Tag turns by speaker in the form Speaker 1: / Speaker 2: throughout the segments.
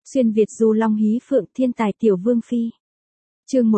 Speaker 1: Xuyên Việt du long hí phượng thiên tài tiểu vương phi. Chương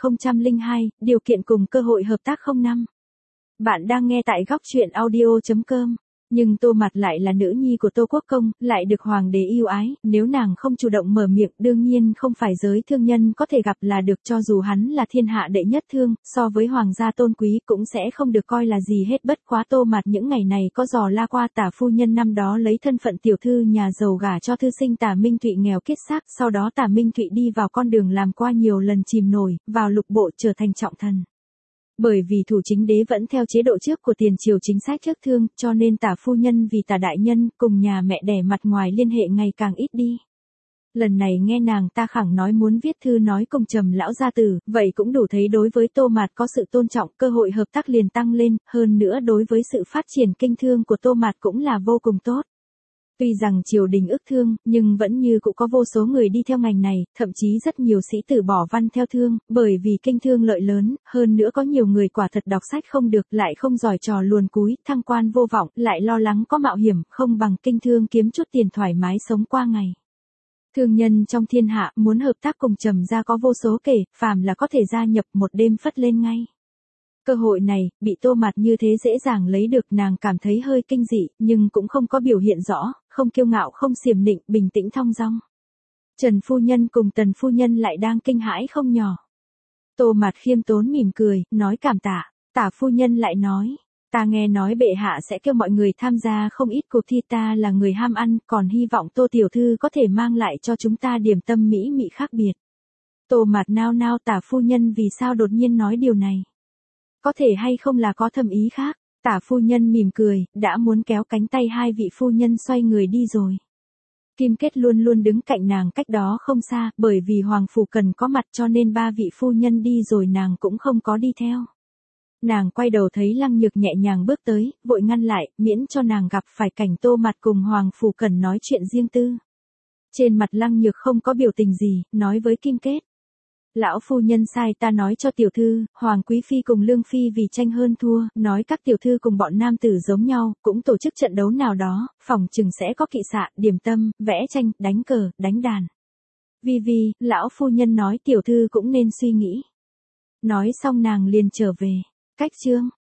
Speaker 1: 1002, điều kiện cùng cơ hội hợp tác 05. Bạn đang nghe tại góc truyện audio.com. Nhưng Tô Mạt lại là nữ nhi của Tô Quốc Công, lại được hoàng đế yêu ái, nếu nàng không chủ động mở miệng đương nhiên không phải giới thương nhân có thể gặp là được, cho dù hắn là thiên hạ đệ nhất thương, so với hoàng gia tôn quý cũng sẽ không được coi là gì hết. Bất quá Tô Mạt những ngày này có dò la qua Tả phu nhân năm đó lấy thân phận tiểu thư nhà giàu gả cho thư sinh Tả Minh Thụy nghèo kiết xác, sau đó Tả Minh Thụy đi vào con đường làm qua nhiều lần chìm nổi, vào lục bộ trở thành trọng thần. Bởi vì thủ chính đế vẫn theo chế độ trước của tiền triều chính sách trước thương, cho nên Tả phu nhân vì Tả đại nhân cùng nhà mẹ đẻ mặt ngoài liên hệ ngày càng ít đi. Lần này nghe nàng ta khẳng nói muốn viết thư nói cùng Trầm lão gia tử, vậy cũng đủ thấy đối với Tô Mạt có sự tôn trọng, cơ hội hợp tác liền tăng lên, hơn nữa đối với sự phát triển kinh thương của Tô Mạt cũng là vô cùng tốt. Tuy rằng triều đình ức thương, nhưng vẫn như cũng có vô số người đi theo ngành này, thậm chí rất nhiều sĩ tử bỏ văn theo thương, bởi vì kinh thương lợi lớn, hơn nữa có nhiều người quả thật đọc sách không được, lại không giỏi trò luồn cúi, thăng quan vô vọng, lại lo lắng có mạo hiểm, không bằng kinh thương kiếm chút tiền thoải mái sống qua ngày. Thương nhân trong thiên hạ muốn hợp tác cùng Trầm gia có vô số kể, phàm là có thể gia nhập một đêm phất lên ngay. Cơ hội này, bị Tô Mạt như thế dễ dàng lấy được, nàng cảm thấy hơi kinh dị, nhưng cũng không có biểu hiện rõ, không kiêu ngạo không xiểm nịnh, bình tĩnh thong dong. Trần phu nhân cùng Tần phu nhân lại đang kinh hãi không nhỏ. Tô Mạt khiêm tốn mỉm cười, nói cảm tạ. Tả phu nhân lại nói, ta nghe nói bệ hạ sẽ kêu mọi người tham gia không ít cuộc thi, ta là người ham ăn, còn hy vọng Tô tiểu thư có thể mang lại cho chúng ta điểm tâm mỹ mị khác biệt. Tô Mạt nao nao, Tả phu nhân vì sao đột nhiên nói điều này? Có thể hay không là có thâm ý khác? Tả phu nhân mỉm cười, đã muốn kéo cánh tay hai vị phu nhân xoay người đi rồi. Kim Kết luôn luôn đứng cạnh nàng cách đó không xa, bởi vì hoàng phủ cần có mặt cho nên ba vị phu nhân đi rồi nàng cũng không có đi theo. Nàng quay đầu thấy Lăng Nhược nhẹ nhàng bước tới, vội ngăn lại, miễn cho nàng gặp phải cảnh Tô Mạt cùng hoàng phủ cần nói chuyện riêng tư. Trên mặt Lăng Nhược không có biểu tình gì, nói với Kim Kết. Lão phu nhân sai ta nói cho tiểu thư, Hoàng Quý Phi cùng Lương Phi vì tranh hơn thua, nói các tiểu thư cùng bọn nam tử giống nhau, cũng tổ chức trận đấu nào đó, phòng chừng sẽ có kỵ xạ, điểm tâm, vẽ tranh, đánh cờ, đánh đàn. Vì, lão phu nhân nói tiểu thư cũng nên suy nghĩ. Nói xong nàng liền trở về. Cách chương.